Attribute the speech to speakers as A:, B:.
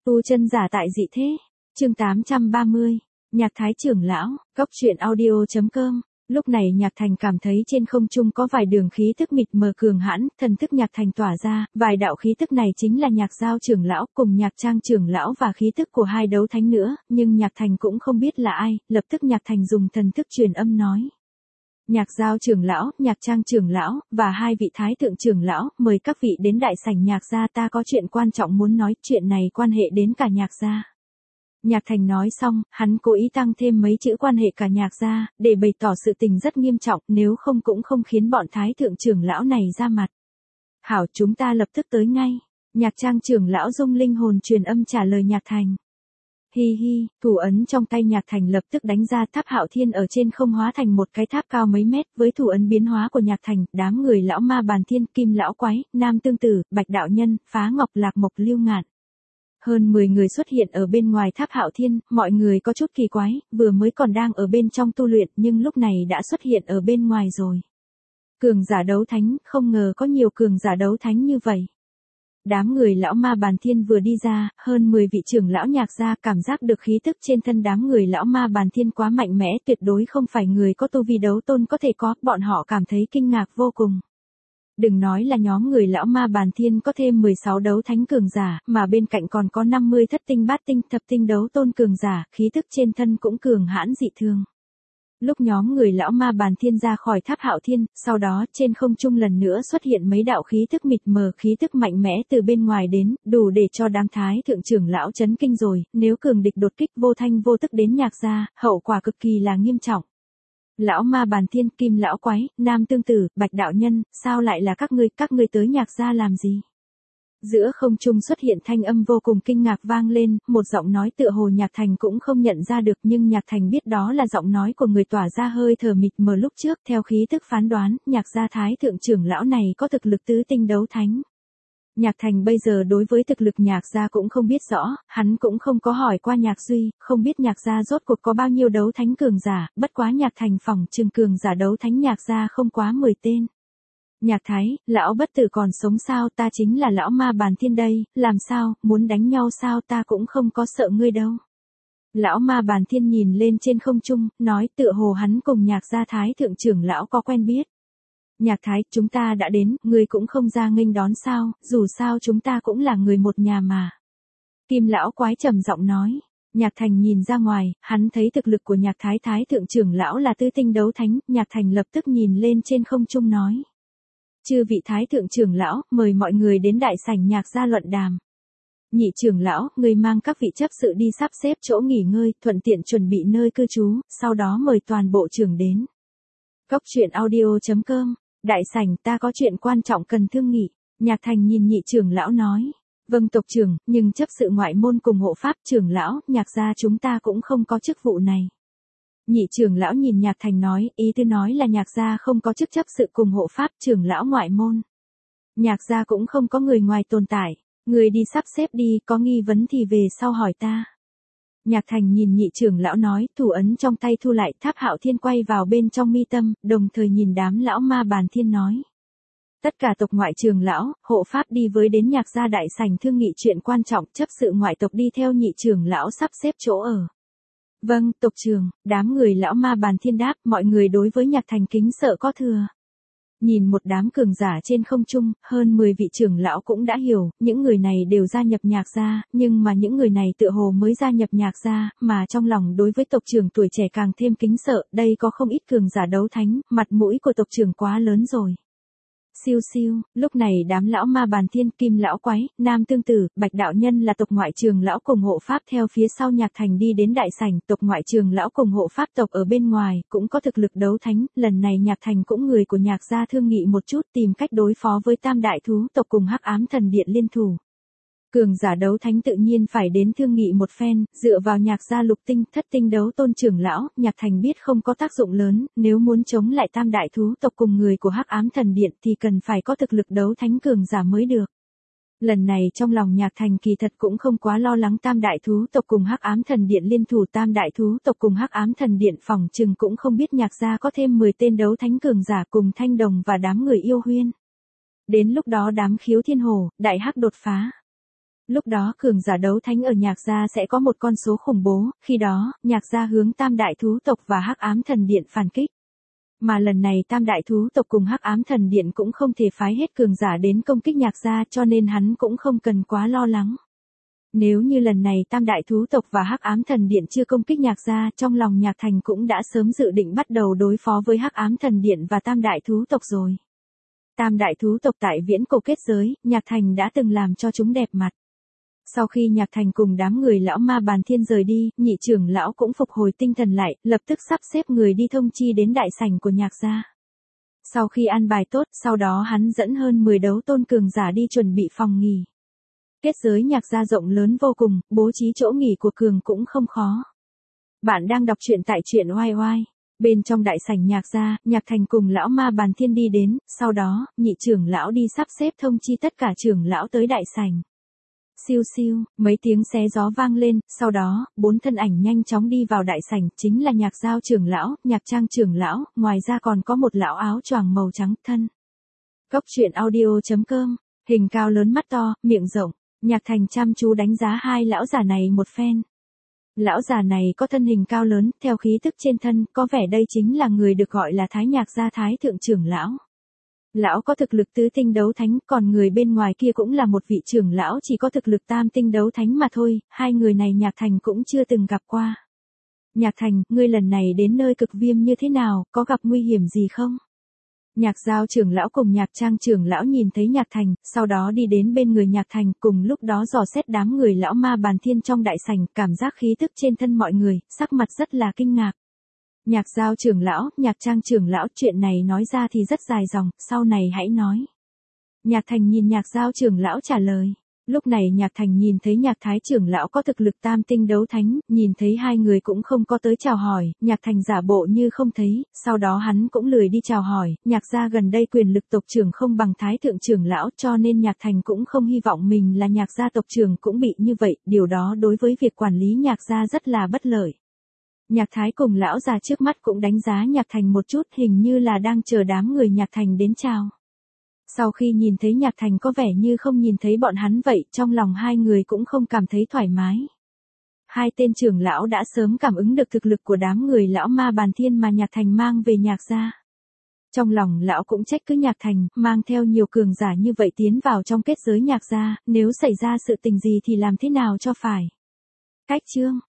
A: Tu chân giả tại dị thế. Chương 830. Nhạc Thái trưởng lão, Cốc truyện audio.com. Lúc này Nhạc Thành cảm thấy trên không trung có vài đường khí tức mịt mờ cường hãn, thần thức Nhạc Thành tỏa ra, vài đạo khí tức này chính là Nhạc Giao trưởng lão cùng Nhạc Trang trưởng lão và khí tức của hai đấu thánh nữa, nhưng Nhạc Thành cũng không biết là ai, lập tức Nhạc Thành dùng thần thức truyền âm nói. Nhạc Giao trưởng lão, Nhạc Trang trưởng lão, và hai vị thái thượng trưởng lão, mời các vị đến đại sảnh Nhạc gia, ta có chuyện quan trọng muốn nói, chuyện này quan hệ đến cả Nhạc gia. Nhạc Thành nói xong, hắn cố ý tăng thêm mấy chữ quan hệ cả Nhạc gia, để bày tỏ sự tình rất nghiêm trọng, nếu không cũng không khiến bọn thái thượng trưởng lão này ra mặt. Hảo, chúng ta lập tức tới ngay. Nhạc Trang trưởng lão dung linh hồn truyền âm trả lời Nhạc Thành. Hi hi, thủ ấn trong tay Nhạc Thành lập tức đánh ra, tháp Hạo Thiên ở trên không hóa thành một cái tháp cao mấy mét, với thủ ấn biến hóa của Nhạc Thành, đám người lão ma bàn thiên, kim lão quái, nam tương tử, bạch đạo nhân, phá ngọc lạc mộc lưu ngạn. Hơn 10 người xuất hiện ở bên ngoài tháp Hạo Thiên, mọi người có chút kỳ quái, vừa mới còn đang ở bên trong tu luyện nhưng lúc này đã xuất hiện ở bên ngoài rồi. Cường giả đấu thánh, không ngờ có nhiều cường giả đấu thánh như vậy. Đám người lão ma bàn thiên vừa đi ra, hơn 10 vị trưởng lão Nhạc gia cảm giác được khí tức trên thân đám người lão ma bàn thiên quá mạnh mẽ, tuyệt đối không phải người có tu vi đấu tôn có thể có, bọn họ cảm thấy kinh ngạc vô cùng. Đừng nói là nhóm người lão ma bàn thiên có thêm 16 đấu thánh cường giả, mà bên cạnh còn có 50 thất tinh bát tinh thập tinh đấu tôn cường giả, khí tức trên thân cũng cường hãn dị thường. Lúc nhóm người lão ma bàn thiên ra khỏi tháp Hạo Thiên, sau đó trên không trung lần nữa xuất hiện mấy đạo khí tức mịt mờ, khí tức mạnh mẽ từ bên ngoài đến, đủ để cho đám thái thượng trưởng lão chấn kinh rồi, nếu cường địch đột kích vô thanh vô tức đến Nhạc gia, hậu quả cực kỳ là nghiêm trọng. Lão ma bàn thiên, kim lão quái, nam tương tử, bạch đạo nhân, sao lại là các ngươi tới Nhạc gia làm gì? Giữa không trung xuất hiện thanh âm vô cùng kinh ngạc vang lên, một giọng nói tựa hồ Nhạc Thành cũng không nhận ra được, nhưng Nhạc Thành biết đó là giọng nói của người tỏa ra hơi thở mịt mờ lúc trước, theo khí tức phán đoán, Nhạc gia thái thượng trưởng lão này có thực lực tứ tinh đấu thánh. Nhạc Thành bây giờ đối với thực lực Nhạc gia cũng không biết rõ, hắn cũng không có hỏi qua Nhạc Duy, không biết Nhạc gia rốt cuộc có bao nhiêu đấu thánh cường giả, bất quá Nhạc Thành phỏng chừng cường giả đấu thánh Nhạc gia không quá 10 tên. Nhạc Thái, lão bất tử còn sống sao, ta chính là lão ma bàn thiên đây, làm sao, muốn đánh nhau sao, ta cũng không có sợ ngươi đâu. Lão ma bàn thiên nhìn lên trên không trung, nói tựa hồ hắn cùng Nhạc gia thái thượng trưởng lão có quen biết. Nhạc Thái, chúng ta đã đến, ngươi cũng không ra nghênh đón sao, dù sao chúng ta cũng là người một nhà mà. Kim lão quái trầm giọng nói. Nhạc Thành nhìn ra ngoài, hắn thấy thực lực của Nhạc Thái thái thượng trưởng lão là tứ tinh đấu thánh, Nhạc Thành lập tức nhìn lên trên không trung nói. Chư vị thái thượng trưởng lão, mời mọi người đến đại sảnh Nhạc gia luận đàm. Nhị trưởng lão, người mang các vị chấp sự đi sắp xếp chỗ nghỉ ngơi, thuận tiện chuẩn bị nơi cư trú, sau đó mời toàn bộ trưởng đến. Cốc truyện audio.com. Đại sảnh, ta có chuyện quan trọng cần thương nghị. Nhạc Thành nhìn nhị trưởng lão nói. Vâng tộc trưởng, nhưng chấp sự ngoại môn cùng hộ pháp trưởng lão, Nhạc gia chúng ta cũng không có chức vụ này. Nhị trưởng lão nhìn Nhạc Thành nói, ý tư nói là Nhạc gia không có chức chấp sự cùng hộ pháp trưởng lão ngoại môn. Nhạc gia cũng không có người ngoài tồn tại, người đi sắp xếp đi, có nghi vấn thì về sau hỏi ta. Nhạc Thành nhìn nhị trưởng lão nói, thủ ấn trong tay thu lại, tháp Hạo Thiên quay vào bên trong mi tâm, đồng thời nhìn đám lão ma bàn thiên nói. Tất cả tộc ngoại trưởng lão, hộ pháp đi với đến Nhạc gia đại sảnh thương nghị chuyện quan trọng, chấp sự ngoại tộc đi theo nhị trưởng lão sắp xếp chỗ ở. Vâng, tộc trưởng, đám người lão ma bàn thiên đáp, mọi người đối với Nhạc Thành kính sợ có thừa. Nhìn một đám cường giả trên không trung, hơn 10 vị trưởng lão cũng đã hiểu, những người này đều gia nhập Nhạc gia, nhưng mà những người này tựa hồ mới gia nhập Nhạc gia, mà trong lòng đối với tộc trưởng tuổi trẻ càng thêm kính sợ, đây có không ít cường giả đấu thánh, mặt mũi của tộc trưởng quá lớn rồi. Siêu siêu, lúc này đám lão ma bàn thiên, kim lão quái, nam tương tử, bạch đạo nhân là tộc ngoại trưởng lão cùng hộ pháp theo phía sau Nhạc Thành đi đến đại sảnh, tộc ngoại trưởng lão cùng hộ pháp tộc ở bên ngoài, cũng có thực lực đấu thánh, lần này Nhạc Thành cũng người của Nhạc gia thương nghị một chút tìm cách đối phó với tam đại thú tộc cùng hắc ám thần điện liên thủ. Cường giả đấu thánh tự nhiên phải đến thương nghị một phen, dựa vào Nhạc gia lục tinh, thất tinh đấu tôn trưởng lão, Nhạc Thành biết không có tác dụng lớn, nếu muốn chống lại tam đại thú tộc cùng người của hắc ám thần điện thì cần phải có thực lực đấu thánh cường giả mới được. Lần này trong lòng Nhạc Thành kỳ thật cũng không quá lo lắng tam đại thú tộc cùng hắc ám thần điện liên thủ, tam đại thú tộc cùng hắc ám thần điện phòng chừng cũng không biết Nhạc gia có thêm 10 tên đấu thánh cường giả cùng Thanh Đồng và đám người yêu huyên. Đến lúc đó đám khiếu thiên hồ, đại hắc đột phá. Lúc đó cường giả đấu thánh ở Nhạc gia sẽ có một con số khủng bố, khi đó, Nhạc gia hướng Tam đại thú tộc và Hắc Ám Thần Điện phản kích. Mà lần này Tam đại thú tộc cùng Hắc Ám Thần Điện cũng không thể phái hết cường giả đến công kích Nhạc gia, cho nên hắn cũng không cần quá lo lắng. Nếu như lần này Tam đại thú tộc và Hắc Ám Thần Điện chưa công kích Nhạc gia, trong lòng Nhạc Thành cũng đã sớm dự định bắt đầu đối phó với Hắc Ám Thần Điện và Tam đại thú tộc rồi. Tam đại thú tộc tại viễn cổ kết giới, Nhạc Thành đã từng làm cho chúng đẹp mặt. Sau khi Nhạc Thành cùng đám người lão ma bàn thiên rời đi, nhị trưởng lão cũng phục hồi tinh thần lại, lập tức sắp xếp người đi thông chi đến đại sảnh của Nhạc gia. Sau khi an bài tốt, sau đó hắn dẫn hơn 10 đấu tôn cường giả đi chuẩn bị phòng nghỉ. Kết giới Nhạc gia rộng lớn vô cùng, bố trí chỗ nghỉ của cường cũng không khó. Bạn đang đọc truyện tại truyện oai oai. Bên trong đại sảnh Nhạc gia, Nhạc Thành cùng lão ma bàn thiên đi đến, sau đó, nhị trưởng lão đi sắp xếp thông chi tất cả trưởng lão tới đại sảnh. Siêu siêu, mấy tiếng xé gió vang lên, sau đó, 4 thân ảnh nhanh chóng đi vào đại sảnh, chính là Nhạc Giao trưởng lão, Nhạc Trang trưởng lão, ngoài ra còn có một lão áo choàng màu trắng thân. Cốc truyện audio.com, hình cao lớn mắt to, miệng rộng, Nhạc Thành chăm chú đánh giá hai lão già này một phen. Lão già này có thân hình cao lớn, theo khí tức trên thân, có vẻ đây chính là người được gọi là Thái Nhạc gia Thái thượng trưởng lão. Lão có thực lực tứ tinh đấu thánh, còn người bên ngoài kia cũng là một vị trưởng lão chỉ có thực lực tam tinh đấu thánh mà thôi, hai người này Nhạc Thành cũng chưa từng gặp qua. Nhạc Thành, ngươi lần này đến nơi cực viêm như thế nào, có gặp nguy hiểm gì không? Nhạc Giao trưởng lão cùng Nhạc Trang trưởng lão nhìn thấy Nhạc Thành, sau đó đi đến bên người Nhạc Thành, cùng lúc đó dò xét đám người lão ma bàn thiên trong đại sảnh, cảm giác khí tức trên thân mọi người, sắc mặt rất là kinh ngạc. Nhạc Giao trưởng lão, Nhạc Trang trưởng lão, chuyện này nói ra thì rất dài dòng, sau này hãy nói. Nhạc Thành nhìn Nhạc Giao trưởng lão trả lời. Lúc này Nhạc Thành nhìn thấy Nhạc Thái trưởng lão có thực lực tam tinh đấu thánh, nhìn thấy hai người cũng không có tới chào hỏi, Nhạc Thành giả bộ như không thấy, sau đó hắn cũng lười đi chào hỏi, Nhạc gia gần đây quyền lực tộc trưởng không bằng Thái thượng trưởng lão, cho nên Nhạc Thành cũng không hy vọng mình là Nhạc gia tộc trưởng cũng bị như vậy, điều đó đối với việc quản lý Nhạc gia rất là bất lợi. Nhạc Thái cùng lão già trước mắt cũng đánh giá Nhạc Thành một chút, hình như là đang chờ đám người Nhạc Thành đến chào. Sau khi nhìn thấy Nhạc Thành có vẻ như không nhìn thấy bọn hắn vậy, trong lòng hai người cũng không cảm thấy thoải mái. Hai tên trưởng lão đã sớm cảm ứng được thực lực của đám người lão ma bàn thiên mà Nhạc Thành mang về Nhạc gia. Trong lòng lão cũng trách cứ Nhạc Thành, mang theo nhiều cường giả như vậy tiến vào trong kết giới Nhạc gia, nếu xảy ra sự tình gì thì làm thế nào cho phải. Cách chương